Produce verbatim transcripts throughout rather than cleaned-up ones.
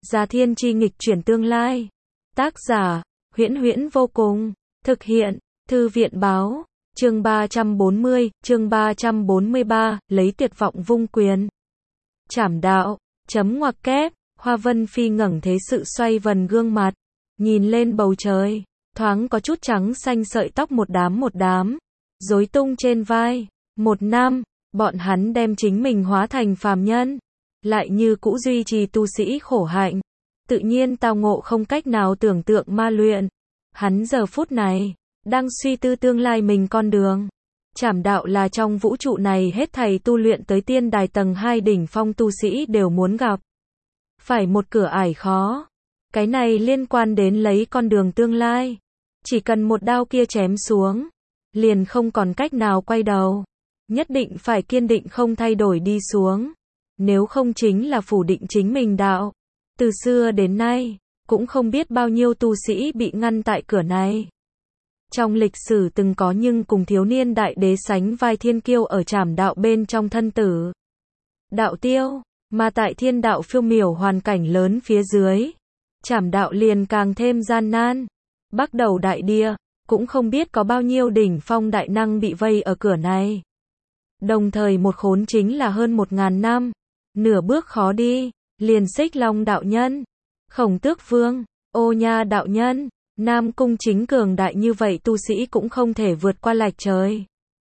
Già Thiên Chi nghịch chuyển tương lai. Tác giả, Huyễn Huyễn vô cùng. Thực hiện, Thư viện báo. Chương ba trăm bốn mươi, chương ba trăm bốn mươi ba, lấy tuyệt vọng vung quyền. Trảm đạo, chấm ngoặc kép, Hoa Vân Phi ngẩng thế sự xoay vần gương mặt, nhìn lên bầu trời, thoáng có chút trắng xanh sợi tóc một đám một đám, rối tung trên vai. Một năm, bọn hắn đem chính mình hóa thành phàm nhân, lại như cũ duy trì tu sĩ khổ hạnh, tự nhiên tao ngộ không cách nào tưởng tượng ma luyện. Hắn giờ phút này đang suy tư tương lai mình con đường. Trảm đạo là trong vũ trụ này hết thảy tu luyện tới tiên đài tầng hai đỉnh phong tu sĩ đều muốn gặp phải một cửa ải khó. Cái này liên quan đến lấy con đường tương lai. Chỉ cần một đao kia chém xuống, liền không còn cách nào quay đầu. Nhất định phải kiên định không thay đổi đi xuống. Nếu không chính là phủ định chính mình đạo. Từ xưa đến nay, cũng không biết bao nhiêu tu sĩ bị ngăn tại cửa này. Trong lịch sử từng có nhưng cùng thiếu niên đại đế sánh vai thiên kiêu ở trảm đạo bên trong thân tử đạo tiêu, mà tại thiên đạo phiêu miểu hoàn cảnh lớn phía dưới, trảm đạo liền càng thêm gian nan. Bắt đầu đại địa, cũng không biết có bao nhiêu đỉnh phong đại năng bị vây ở cửa này. Đồng thời một khốn chính là hơn một ngàn năm, nửa bước khó đi, liền Xích Long đạo nhân, Khổng Tước Vương, Ô Nha đạo nhân, Nam Cung chính cường đại như vậy tu sĩ cũng không thể vượt qua lạch trời.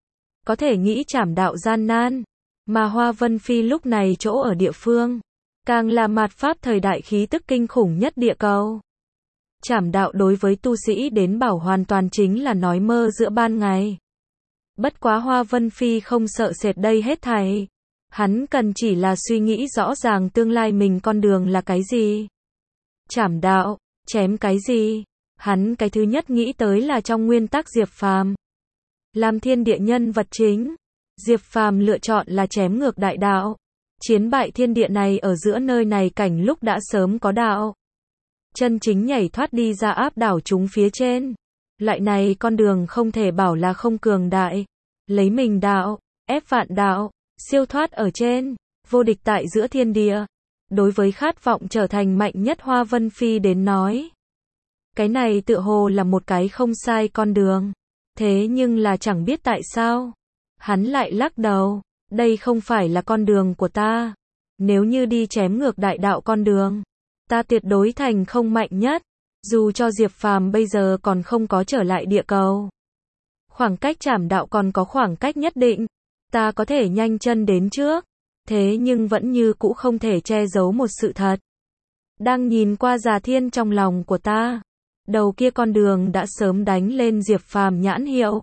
Có thể nghĩ trảm đạo gian nan, mà Hoa Vân Phi lúc này chỗ ở địa phương, càng là mạt pháp thời đại khí tức kinh khủng nhất địa cầu. Trảm đạo đối với tu sĩ đến bảo hoàn toàn chính là nói mơ giữa ban ngày. Bất quá Hoa Vân Phi không sợ sệt đây hết thảy. Hắn cần chỉ là suy nghĩ rõ ràng tương lai mình con đường là cái gì. Trảm đạo, chém cái gì? Hắn cái thứ nhất nghĩ tới là trong nguyên tắc Diệp Phàm. Làm thiên địa nhân vật chính, Diệp Phàm lựa chọn là chém ngược đại đạo. Chiến bại thiên địa này ở giữa nơi này cảnh lúc đã sớm có đạo. Chân chính nhảy thoát đi ra áp đảo chúng phía trên. Loại này con đường không thể bảo là không cường đại. Lấy mình đạo, ép vạn đạo, siêu thoát ở trên, vô địch tại giữa thiên địa. Đối với khát vọng trở thành mạnh nhất Hoa Vân Phi đến nói, cái này tựa hồ là một cái không sai con đường. Thế nhưng là chẳng biết tại sao, hắn lại lắc đầu, đây không phải là con đường của ta. Nếu như đi chém ngược đại đạo con đường, ta tuyệt đối thành không mạnh nhất. Dù cho Diệp Phàm bây giờ còn không có trở lại địa cầu, khoảng cách trảm đạo còn có khoảng cách nhất định, ta có thể nhanh chân đến trước. Thế nhưng vẫn như cũ không thể che giấu một sự thật. Đang nhìn qua Già Thiên trong lòng của ta, đầu kia con đường đã sớm đánh lên Diệp Phàm nhãn hiệu.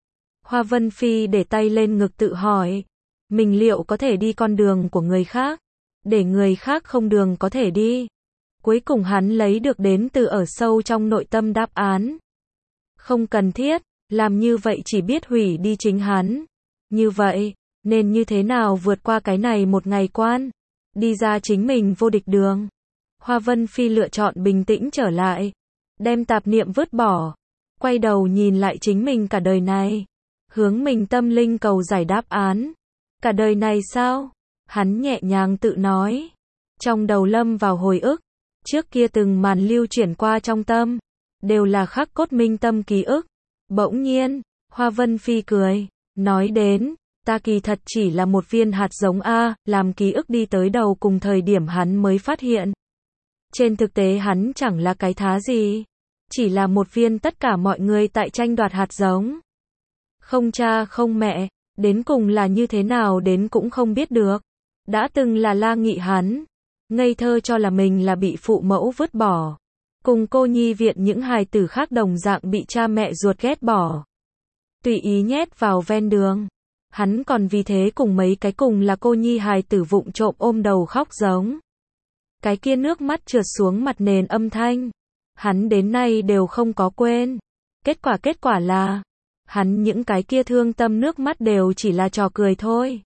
Hoa Vân Phi để tay lên ngực tự hỏi, mình liệu có thể đi con đường của người khác, để người khác không đường có thể đi. Cuối cùng hắn lấy được đến từ ở sâu trong nội tâm đáp án. Không cần thiết, làm như vậy chỉ biết hủy đi chính hắn. Như vậy, nên như thế nào vượt qua cái này một ngày quan, đi ra chính mình vô địch đường. Hoa Vân Phi lựa chọn bình tĩnh trở lại, đem tạp niệm vứt bỏ, quay đầu nhìn lại chính mình cả đời này, hướng mình tâm linh cầu giải đáp án. Cả đời này sao? Hắn nhẹ nhàng tự nói, trong đầu lâm vào hồi ức, trước kia từng màn lưu chuyển qua trong tâm, đều là khắc cốt minh tâm ký ức. Bỗng nhiên, Hoa Vân Phi cười, nói đến, ta kỳ thật chỉ là một viên hạt giống A, làm ký ức đi tới đầu cùng thời điểm hắn mới phát hiện. Trên thực tế hắn chẳng là cái thá gì, chỉ là một viên tất cả mọi người tại tranh đoạt hạt giống. Không cha không mẹ, đến cùng là như thế nào đến cũng không biết được. Đã từng là La Nghị hắn, ngây thơ cho là mình là bị phụ mẫu vứt bỏ. Cùng cô nhi viện những hài tử khác đồng dạng bị cha mẹ ruột ghét bỏ, tùy ý nhét vào ven đường. Hắn còn vì thế cùng mấy cái cùng là cô nhi hài tử vụng trộm ôm đầu khóc giống. Cái kia nước mắt trượt xuống mặt nền âm thanh, hắn đến nay đều không có quên. Kết quả kết quả là, hắn những cái kia thương tâm nước mắt đều chỉ là trò cười thôi.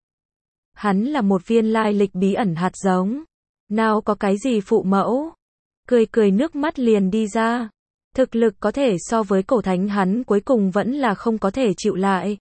Hắn là một viên lai lịch bí ẩn hạt giống, nào có cái gì phụ mẫu. Cười cười nước mắt liền đi ra. Thực lực có thể so với cổ thánh hắn cuối cùng vẫn là không có thể chịu lại.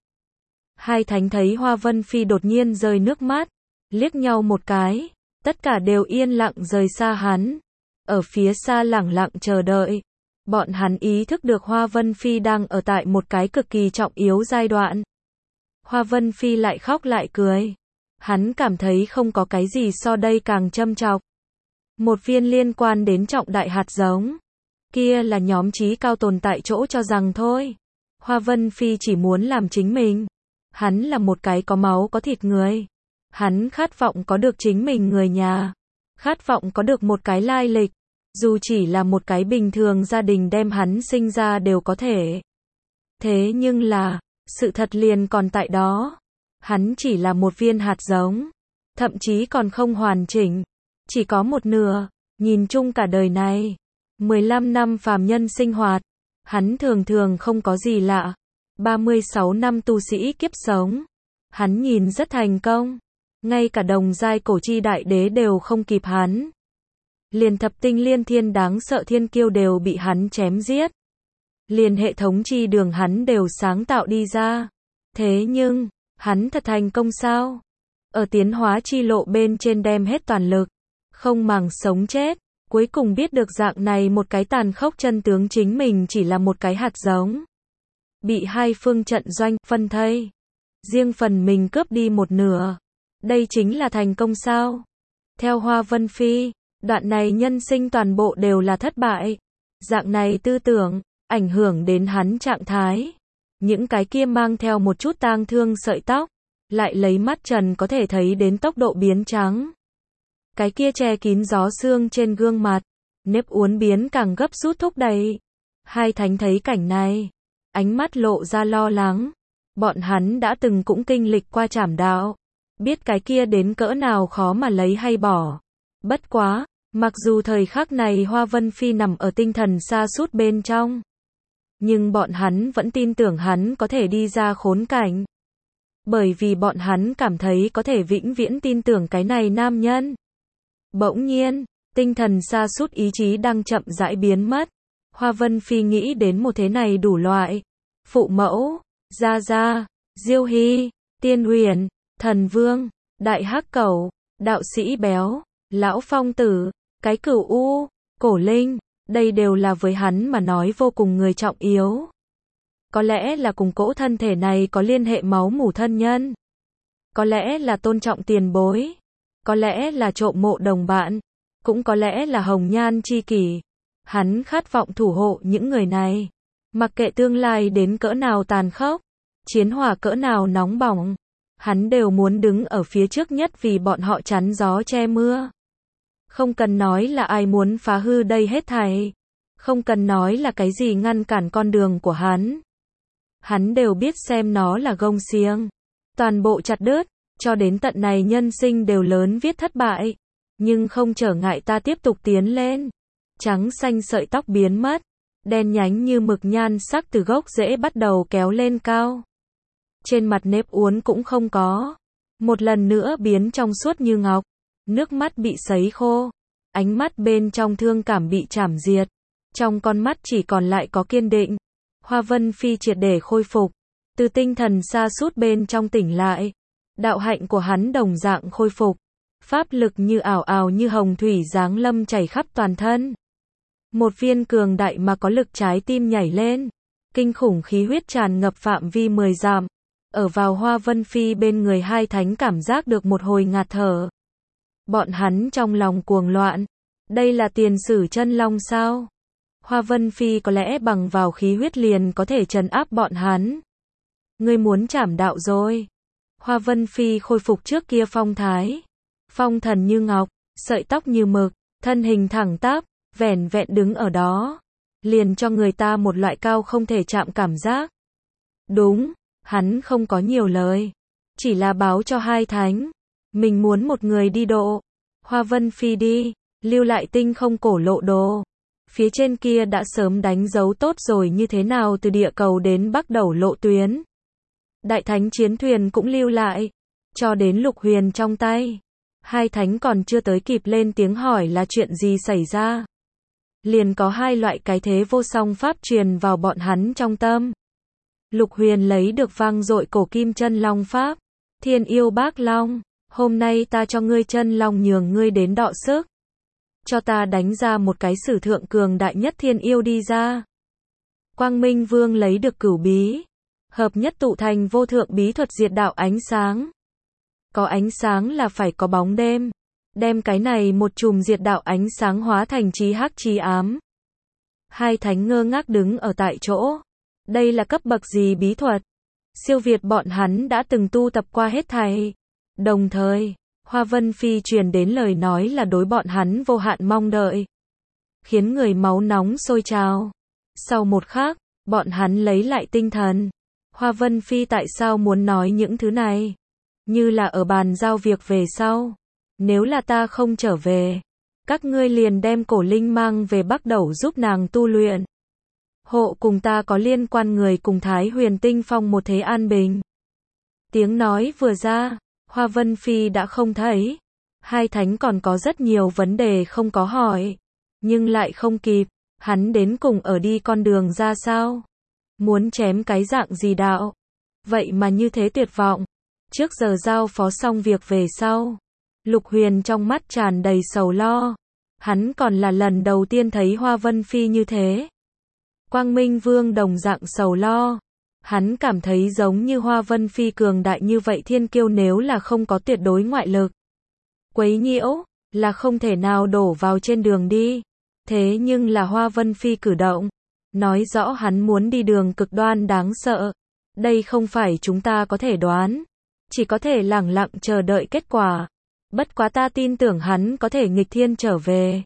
Hai thánh thấy Hoa Vân Phi đột nhiên rơi nước mắt, liếc nhau một cái, tất cả đều yên lặng rời xa hắn. ở phía xa lẳng lặng chờ đợi. Bọn hắn ý thức được Hoa Vân Phi đang ở tại một cái cực kỳ trọng yếu giai đoạn. Hoa Vân Phi lại khóc lại cười. Hắn cảm thấy không có cái gì so đây càng châm chọc. Một viên liên quan đến trọng đại hạt giống. Kia là nhóm trí cao tồn tại chỗ cho rằng thôi. Hoa Vân Phi chỉ muốn làm chính mình. Hắn là một cái có máu có thịt người. Hắn khát vọng có được chính mình người nhà. Khát vọng có được một cái lai lịch. Dù chỉ là một cái bình thường gia đình đem hắn sinh ra đều có thể. Thế nhưng là, sự thật liền còn tại đó. Hắn chỉ là một viên hạt giống. Thậm chí còn không hoàn chỉnh. Chỉ có một nửa. Nhìn chung cả đời này. mười lăm năm phàm nhân sinh hoạt. Hắn thường thường không có gì lạ. ba mươi sáu năm tu sĩ kiếp sống. Hắn nhìn rất thành công. Ngay cả đồng giai cổ chi đại đế đều không kịp hắn. Liền thập tinh liên thiên đáng sợ thiên kiêu đều bị hắn chém giết. Liền hệ thống chi đường hắn đều sáng tạo đi ra. Thế nhưng, hắn thật thành công sao? Ở tiến hóa chi lộ bên trên đem hết toàn lực. Không màng sống chết. Cuối cùng biết được dạng này một cái tàn khốc chân tướng chính mình chỉ là một cái hạt giống. Bị hai phương trận doanh phân thây. Riêng phần mình cướp đi một nửa. Đây chính là thành công sao? Theo Hoa Vân Phi, đoạn này nhân sinh toàn bộ đều là thất bại. Dạng này tư tưởng, ảnh hưởng đến hắn trạng thái. Những cái kia mang theo một chút tang thương sợi tóc, lại lấy mắt trần có thể thấy đến tốc độ biến trắng. Cái kia che kín gió sương trên gương mặt, nếp uốn biến càng gấp rút thúc đẩy. Hai thánh thấy cảnh này, ánh mắt lộ ra lo lắng. Bọn hắn đã từng cũng kinh lịch qua trảm đạo, biết cái kia đến cỡ nào khó mà lấy hay bỏ. Bất quá, mặc dù thời khắc này Hoa Vân Phi nằm ở tinh thần sa sút bên trong, nhưng bọn hắn vẫn tin tưởng hắn có thể đi ra khốn cảnh. Bởi vì bọn hắn cảm thấy có thể vĩnh viễn tin tưởng cái này nam nhân. Bỗng nhiên, tinh thần sa sút ý chí đang chậm rãi biến mất. Hoa Vân Phi nghĩ đến một thế này đủ loại. Phụ mẫu, Gia Gia, Diêu Hy, Tiên Huyền, Thần Vương, Đại Hắc Cẩu, Đạo Sĩ Béo, Lão Phong Tử, cái Cửu U, Cổ Linh, đây đều là với hắn mà nói vô cùng người trọng yếu. Có lẽ là cùng cỗ thân thể này có liên hệ máu mủ thân nhân. Có lẽ là tôn trọng tiền bối. Có lẽ là trộm mộ đồng bạn. Cũng có lẽ là hồng nhan chi kỷ. Hắn khát vọng thủ hộ những người này. Mặc kệ tương lai đến cỡ nào tàn khốc, chiến hỏa cỡ nào nóng bỏng, hắn đều muốn đứng ở phía trước nhất vì bọn họ chắn gió che mưa. Không cần nói là ai muốn phá hư đây hết thảy. Không cần nói là cái gì ngăn cản con đường của hắn. Hắn đều biết xem nó là gông xiềng. Toàn bộ chặt đứt, cho đến tận này nhân sinh đều lớn viết thất bại. Nhưng không trở ngại ta tiếp tục tiến lên. Trắng xanh sợi tóc biến mất. Đen nhánh như mực nhan sắc từ gốc rễ bắt đầu kéo lên cao. Trên mặt nếp uốn cũng không có. Một lần nữa biến trong suốt như ngọc. Nước mắt bị sấy khô. Ánh mắt bên trong thương cảm bị chảm diệt. Trong con mắt chỉ còn lại có kiên định. Hoa Vân Phi triệt để khôi phục. Từ tinh thần sa sút bên trong tỉnh lại. Đạo hạnh của hắn đồng dạng khôi phục. Pháp lực như ảo ảo như hồng thủy giáng lâm chảy khắp toàn thân. Một viên cường đại mà có lực trái tim nhảy lên. Kinh khủng khí huyết tràn ngập phạm vi mười dặm. Ở vào Hoa Vân Phi bên người hai thánh cảm giác được một hồi ngạt thở. Bọn hắn trong lòng cuồng loạn. Đây là tiền sử chân long sao? Hoa Vân Phi có lẽ bằng vào khí huyết liền có thể trấn áp bọn hắn. Ngươi muốn trảm đạo rồi. Hoa Vân Phi khôi phục trước kia phong thái. Phong thần như ngọc, sợi tóc như mực, thân hình thẳng tắp, vẻn vẹn đứng ở đó. Liền cho người ta một loại cao không thể chạm cảm giác. Đúng, hắn không có nhiều lời. Chỉ là báo cho hai thánh. Mình muốn một người đi độ. Hoa Vân Phi đi, lưu lại tinh không cổ lộ đồ. Phía trên kia đã sớm đánh dấu tốt rồi như thế nào từ địa cầu đến Bắc Đẩu lộ tuyến. Đại thánh chiến thuyền cũng lưu lại. Cho đến Lục Huyền trong tay. Hai thánh còn chưa tới kịp lên tiếng hỏi là chuyện gì xảy ra. Liền có hai loại cái thế vô song pháp truyền vào bọn hắn trong tâm. Lục Huyền lấy được vang dội cổ kim chân long pháp. Thiên yêu bác long, hôm nay ta cho ngươi chân long nhường ngươi đến đọ sức. cho ta đánh ra một cái sử thượng cường đại nhất thiên yêu đi ra. Quang Minh Vương lấy được cửu bí, hợp nhất tụ thành vô thượng bí thuật diệt đạo ánh sáng. Có ánh sáng là phải có bóng đêm. Đem cái này một chùm diệt đạo ánh sáng hóa thành chí hắc chí ám. Hai thánh ngơ ngác đứng ở tại chỗ. Đây là cấp bậc gì bí thuật? Siêu việt bọn hắn đã từng tu tập qua hết thảy. Đồng thời, Hoa Vân Phi truyền đến lời nói là đối bọn hắn vô hạn mong đợi. Khiến người máu nóng sôi trào. Sau một khắc, bọn hắn lấy lại tinh thần. Hoa Vân Phi tại sao muốn nói những thứ này? Như là ở bàn giao việc về sau. Nếu là ta không trở về, các ngươi liền đem cổ linh mang về Bắc Đẩu giúp nàng tu luyện. Hộ cùng ta có liên quan người cùng Thái Huyền Tinh Phong một thế an bình. Tiếng nói vừa ra, Hoa Vân Phi đã không thấy. Hai thánh còn có rất nhiều vấn đề không có hỏi. Nhưng lại không kịp, hắn đến cùng ở đi con đường ra sao? Muốn chém cái dạng gì đạo? Vậy mà như thế tuyệt vọng. Trước giờ giao phó xong việc về sau. Lục Huyền trong mắt tràn đầy sầu lo. Hắn còn là lần đầu tiên thấy Hoa Vân Phi như thế. Quang Minh Vương đồng dạng sầu lo. Hắn cảm thấy giống như Hoa Vân Phi cường đại như vậy thiên kiêu nếu là không có tuyệt đối ngoại lực. Quấy nhiễu, là không thể nào đổ vào trên đường đi. Thế nhưng là Hoa Vân Phi cử động. Nói rõ hắn muốn đi đường cực đoan đáng sợ. Đây không phải chúng ta có thể đoán. Chỉ có thể lẳng lặng chờ đợi kết quả. Bất quá ta tin tưởng hắn có thể nghịch thiên trở về.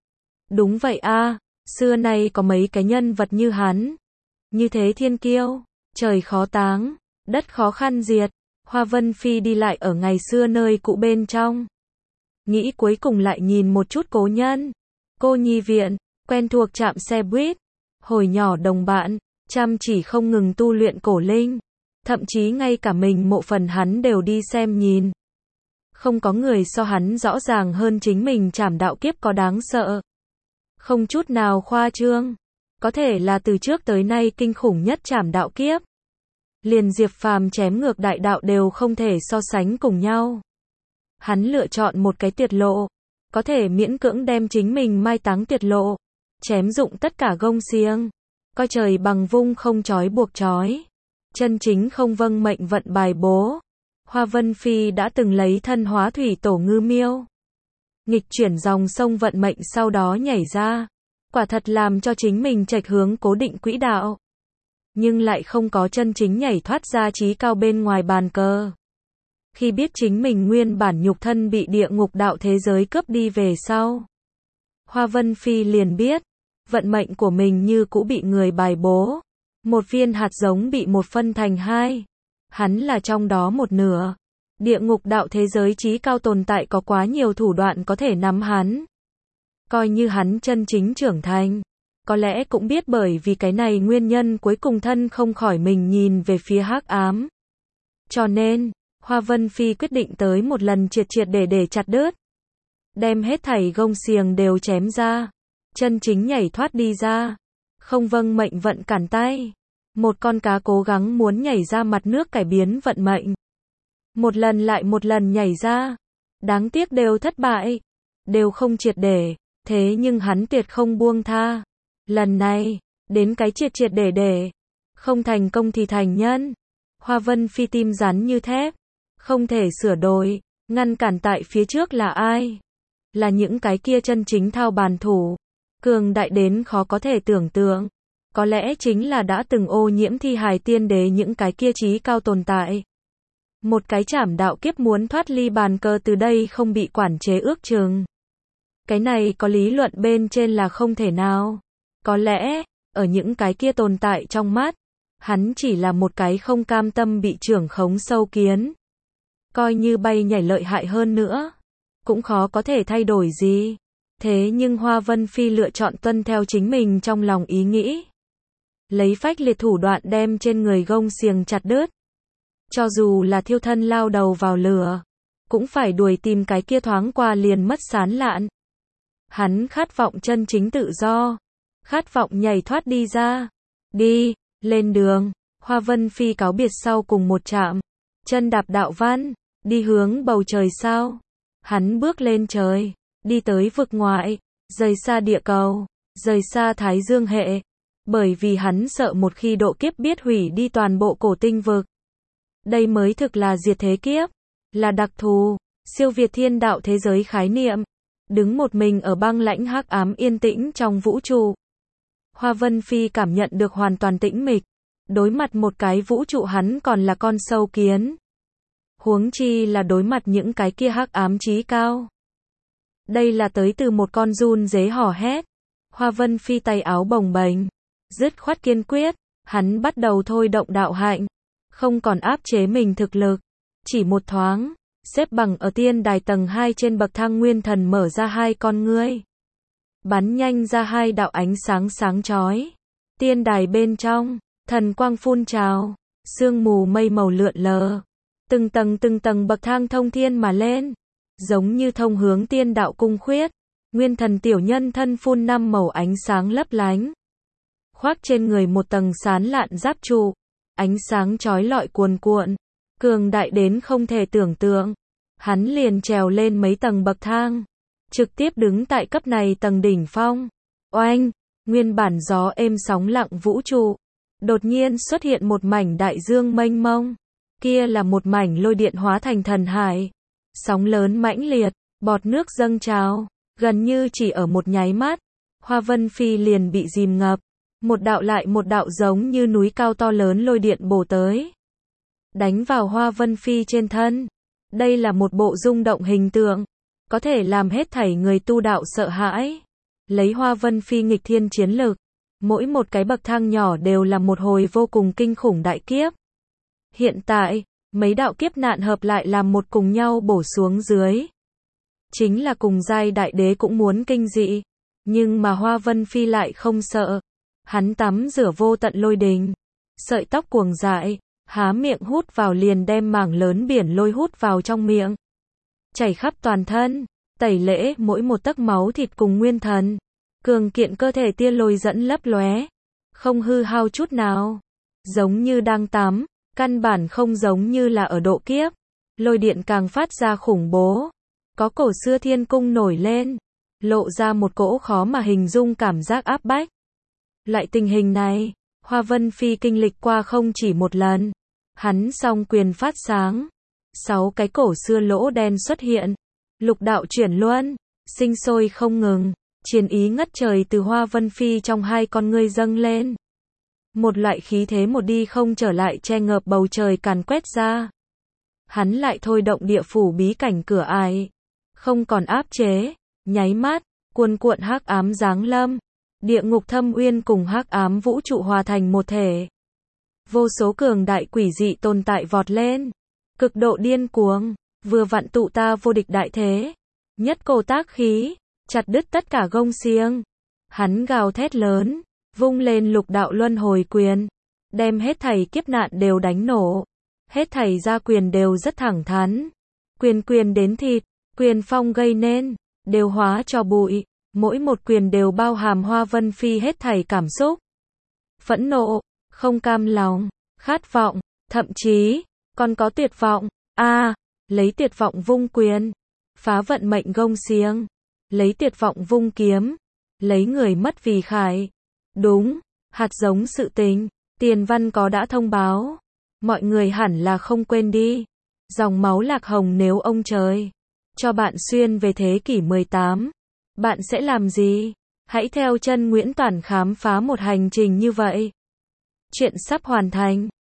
Đúng vậy a, xưa nay có mấy cái nhân vật như hắn. Như thế thiên kiêu, trời khó táng, đất khó khăn diệt. Hoa Vân Phi đi lại ở ngày xưa nơi cũ bên trong. Nghĩ cuối cùng lại nhìn một chút cố nhân. Cô nhi viện, quen thuộc trạm xe buýt. Hồi nhỏ đồng bạn, chăm chỉ không ngừng tu luyện cổ linh. Thậm chí ngay cả mình mộ phần hắn đều đi xem nhìn. Không có người so hắn rõ ràng hơn chính mình trảm đạo kiếp có đáng sợ. Không chút nào khoa trương. Có thể là từ trước tới nay kinh khủng nhất trảm đạo kiếp. Liền Diệp Phàm chém ngược đại đạo đều không thể so sánh cùng nhau. Hắn lựa chọn một cái tuyệt lộ. Có thể miễn cưỡng đem chính mình mai táng tuyệt lộ. Chém dụng tất cả gông xiềng. Coi trời bằng vung không trói buộc trói. Chân chính không vâng mệnh vận bài bố. Hoa Vân Phi đã từng lấy thân hóa thủy tổ ngư miêu. Nghịch chuyển dòng sông vận mệnh sau đó nhảy ra. Quả thật làm cho chính mình chệch hướng cố định quỹ đạo. Nhưng lại không có chân chính nhảy thoát ra chí cao bên ngoài bàn cờ. Khi biết chính mình nguyên bản nhục thân bị địa ngục đạo thế giới cướp đi về sau. Hoa Vân Phi liền biết. Vận mệnh của mình như cũ bị người bài bố. Một viên hạt giống bị một phân thành hai. Hắn là trong đó một nửa. Địa ngục đạo thế giới chí cao tồn tại có quá nhiều thủ đoạn có thể nắm hắn. Coi như hắn chân chính trưởng thành. Có lẽ cũng biết bởi vì cái này nguyên nhân cuối cùng thân không khỏi mình nhìn về phía hắc ám. Cho nên, Hoa Vân Phi quyết định tới một lần triệt triệt để để chặt đứt. Đem hết thảy gông xiềng đều chém ra. Chân chính nhảy thoát đi ra. Không vâng mệnh vận cản tay. Một con cá cố gắng muốn nhảy ra mặt nước cải biến vận mệnh. Một lần lại một lần nhảy ra. Đáng tiếc đều thất bại. Đều không triệt để. Thế nhưng hắn tuyệt không buông tha. Lần này, đến cái triệt triệt để để. Không thành công thì thành nhân. Hoa Vân Phi tim rắn như thép. Không thể sửa đổi. Ngăn cản tại phía trước là ai? Là những cái kia chân chính thao bàn thủ. Cường đại đến khó có thể tưởng tượng. Có lẽ chính là đã từng ô nhiễm thi hài tiên đế những cái kia chí cao tồn tại. Một cái trảm đạo kiếp muốn thoát ly bàn cờ từ đây không bị quản chế ước chừng. Cái này có lý luận bên trên là không thể nào. Có lẽ, ở những cái kia tồn tại trong mắt, hắn chỉ là một cái không cam tâm bị trưởng khống sâu kiến. Coi như bay nhảy lợi hại hơn nữa, cũng khó có thể thay đổi gì. Thế nhưng Hoa Vân Phi lựa chọn tuân theo chính mình trong lòng ý nghĩ. Lấy phách liệt thủ đoạn đem trên người gông xiềng chặt đứt. Cho dù là thiêu thân lao đầu vào lửa, cũng phải đuổi tìm cái kia thoáng qua liền mất sán lạn. Hắn khát vọng chân chính tự do, khát vọng nhảy thoát đi ra. Đi, lên đường, Hoa Vân Phi cáo biệt sau cùng một trạm, chân đạp đạo văn, đi hướng bầu trời sao. Hắn bước lên trời, đi tới vực ngoại, rời xa địa cầu, rời xa Thái Dương hệ. Bởi vì hắn sợ một khi độ kiếp biết hủy đi toàn bộ cổ tinh vực. Đây mới thực là diệt thế kiếp, là đặc thù, siêu việt thiên đạo thế giới khái niệm. Đứng một mình ở băng lãnh hắc ám yên tĩnh trong vũ trụ. Hoa Vân Phi cảm nhận được hoàn toàn tĩnh mịch. Đối mặt một cái vũ trụ hắn còn là con sâu kiến. Huống chi là đối mặt những cái kia hắc ám chí cao. Đây là tới từ một con run dế hò hét. Hoa Vân Phi tay áo bồng bềnh, dứt khoát kiên quyết, hắn bắt đầu thôi động đạo hạnh, không còn áp chế mình thực lực. Chỉ một thoáng, xếp bằng ở tiên đài tầng hai trên bậc thang nguyên thần mở ra hai con ngươi. Bắn nhanh ra hai đạo ánh sáng sáng chói. Tiên đài bên trong, thần quang phun trào, sương mù mây màu lượn lờ. Từng tầng từng tầng bậc thang thông thiên mà lên, giống như thông hướng tiên đạo cung khuyết. Nguyên thần tiểu nhân thân phun năm màu ánh sáng lấp lánh. Khoác trên người một tầng sán lạn giáp trụ, ánh sáng chói lọi cuồn cuộn, cường đại đến không thể tưởng tượng. Hắn liền trèo lên mấy tầng bậc thang, trực tiếp đứng tại cấp này tầng đỉnh phong. Oanh, nguyên bản gió êm sóng lặng vũ trụ, đột nhiên xuất hiện một mảnh đại dương mênh mông. Kia là một mảnh lôi điện hóa thành thần hải. Sóng lớn mãnh liệt, bọt nước dâng trào, gần như chỉ ở một nháy mắt, Hoa Vân Phi liền bị dìm ngập. Một đạo lại một đạo giống như núi cao to lớn lôi điện bổ tới, đánh vào Hoa Vân Phi trên thân. Đây là một bộ rung động hình tượng, có thể làm hết thảy người tu đạo sợ hãi. Lấy Hoa Vân Phi nghịch thiên chiến lực, mỗi một cái bậc thang nhỏ đều là một hồi vô cùng kinh khủng đại kiếp. Hiện tại, mấy đạo kiếp nạn hợp lại làm một cùng nhau bổ xuống dưới. Chính là cùng giai đại đế cũng muốn kinh dị, nhưng mà Hoa Vân Phi lại không sợ. Hắn tắm rửa vô tận lôi đình, sợi tóc cuồng dại, há miệng hút vào liền đem mảng lớn biển lôi hút vào trong miệng, chảy khắp toàn thân, tẩy lễ mỗi một tấc máu thịt cùng nguyên thần. Cường kiện cơ thể tia lôi dẫn lấp lóe, không hư hao chút nào, giống như đang tắm, căn bản không giống như là ở độ kiếp. Lôi điện càng phát ra khủng bố, có cổ xưa thiên cung nổi lên, lộ ra một cỗ khó mà hình dung cảm giác áp bách. Loại tình hình này, Hoa Vân Phi kinh lịch qua không chỉ một lần. Hắn song quyền phát sáng, sáu cái cổ xưa lỗ đen xuất hiện, lục đạo chuyển luân, sinh sôi không ngừng, chiến ý ngất trời từ Hoa Vân Phi trong hai con ngươi dâng lên. Một loại khí thế một đi không trở lại che ngợp bầu trời càn quét ra. Hắn lại thôi động địa phủ bí cảnh cửa ải, không còn áp chế, nháy mắt, cuồn cuộn hắc ám giáng lâm. Địa ngục thâm uyên cùng hắc ám vũ trụ hòa thành một thể. Vô số cường đại quỷ dị tồn tại vọt lên, cực độ điên cuồng, vừa vặn tụ ta vô địch đại thế. Nhất cổ tác khí, chặt đứt tất cả gông xiềng. Hắn gào thét lớn, vung lên lục đạo luân hồi quyền, đem hết thảy kiếp nạn đều đánh nổ. Hết thảy gia quyền đều rất thẳng thắn, quyền quyền đến thịt, quyền phong gây nên, đều hóa cho bụi. Mỗi một quyền đều bao hàm Hoa Vân Phi hết thảy cảm xúc. Phẫn nộ, không cam lòng, khát vọng, thậm chí, còn có tuyệt vọng. A, à, lấy tuyệt vọng vung quyền, phá vận mệnh gông xiềng. Lấy tuyệt vọng vung kiếm, lấy người mất vì khải. Đúng, hạt giống sự tình, tiền văn có đã thông báo. Mọi người hẳn là không quên đi. Dòng máu lạc hồng nếu ông trời cho bạn xuyên về thế kỷ mười tám. Bạn sẽ làm gì? Hãy theo chân Nguyễn Toản khám phá một hành trình như vậy. Chuyện sắp hoàn thành.